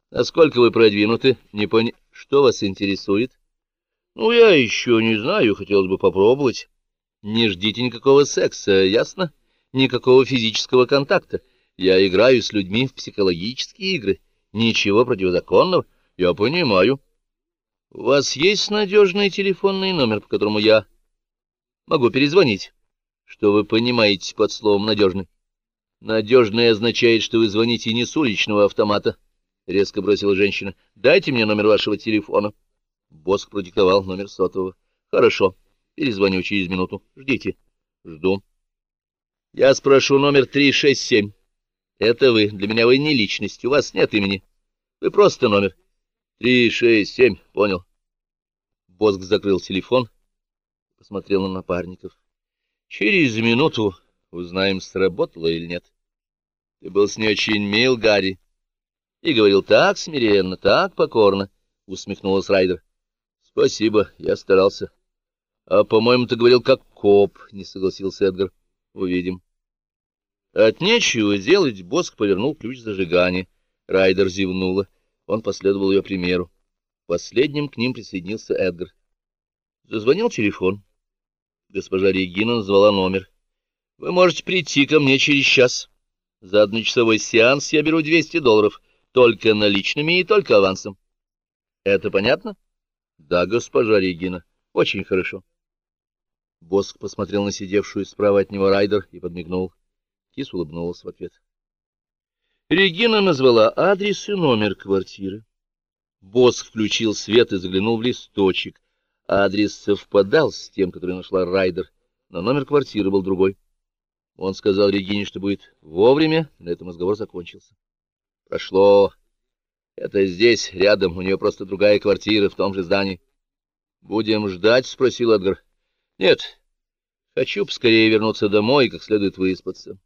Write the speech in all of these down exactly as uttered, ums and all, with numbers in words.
Насколько вы продвинуты? Не пони... Что вас интересует? Ну, я еще не знаю, хотелось бы попробовать. Не ждите никакого секса, ясно? Никакого физического контакта. Я играю с людьми в психологические игры. Ничего противозаконного. Я понимаю. У вас есть надежный телефонный номер, по которому я могу перезвонить? Что вы понимаете под словом «надежный»? Надежный означает, что вы звоните не с уличного автомата, — резко бросила женщина. Дайте мне номер вашего телефона. Боск продиктовал номер сотового. Хорошо, перезвоню через минуту. Ждите. Жду. Я спрошу номер три шесть семь. Это вы. Для меня вы не личность, у вас нет имени. Вы просто номер. Три шесть семь. Понял. Боск закрыл телефон, посмотрел на напарников. Через минуту узнаем, сработало или нет. Ты был с ней очень мил, Гарри. И говорил так смиренно, так покорно, — усмехнулась Райдер. Спасибо, я старался. А, по-моему, ты говорил как коп, — не согласился Эдгар. Увидим. От нечего делать Боск повернул ключ зажигания. Райдер зевнула. Он последовал ее примеру. Последним к ним присоединился Эдгар. Зазвонил телефон. Госпожа Регина назвала номер. — Вы можете прийти ко мне через час. За одночасовой сеанс я беру двести долларов. Только наличными и только авансом. — Это понятно? — Да, госпожа Регина. Очень хорошо. Боск посмотрел на сидевшую справа от него Райдер и подмигнул. Кис улыбнулась в ответ. Регина назвала адрес и номер квартиры. Боск включил свет и заглянул в листочек. Адрес совпадал с тем, который нашла Райдер, но номер квартиры был другой. Он сказал Регине, что будет вовремя, и на этом разговор закончился. Прошло. Это здесь, рядом, у нее просто другая квартира в том же здании. — Будем ждать? — спросил Эдгар. — Нет, хочу поскорее вернуться домой и как следует выспаться.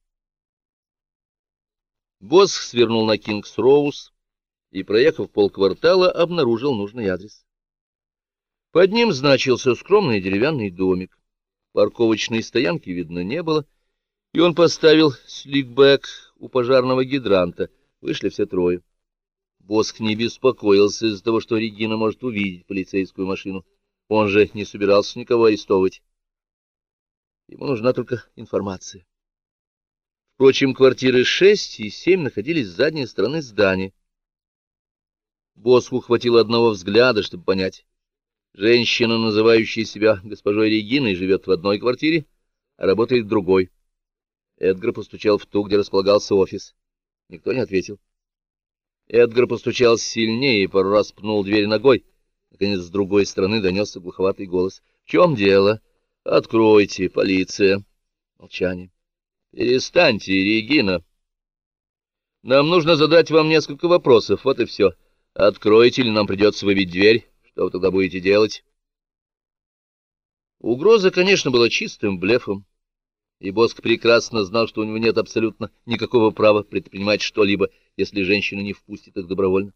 Босх свернул на Кингс-Роуз и, проехав полквартала, обнаружил нужный адрес. Под ним значился скромный деревянный домик. Парковочной стоянки видно не было, и он поставил сликбэк у пожарного гидранта. Вышли все трое. Босх не беспокоился из-за того, что Регина может увидеть полицейскую машину. Он же не собирался никого арестовывать. Ему нужна только информация. Впрочем, квартиры шесть и семь находились с задней стороны здания. Босху хватило одного взгляда, чтобы понять. Женщина, называющая себя госпожой Региной, живет в одной квартире, а работает в другой. Эдгар постучал в ту, где располагался офис. Никто не ответил. Эдгар постучал сильнее и пару раз пнул дверь ногой. Наконец, с другой стороны донесся глуховатый голос. — В чем дело? — Откройте, полиция. Молчание. — Перестаньте, Регина. Нам нужно задать вам несколько вопросов, вот и все. Откройте, или нам придется выбить дверь. Что вы тогда будете делать? Угроза, конечно, была чистым блефом. И Боск прекрасно знал, что у него нет абсолютно никакого права предпринимать что-либо, если женщина не впустит их добровольно.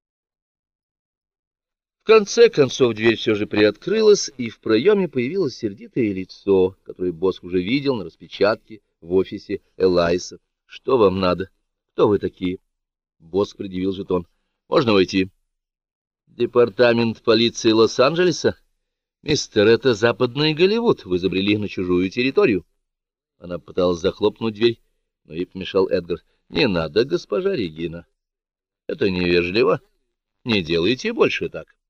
В конце концов дверь все же приоткрылась, и в проеме появилось сердитое лицо, которое Боск уже видел на распечатке в офисе Элайса. — Что вам надо? Кто вы такие? Боск предъявил жетон. — Можно войти? — Департамент полиции Лос-Анджелеса? — Мистер, это западный Голливуд. Вы забрели на чужую территорию. Она пыталась захлопнуть дверь, но ей помешал Эдгар. — Не надо, госпожа Регина. Это невежливо. Не делайте больше так.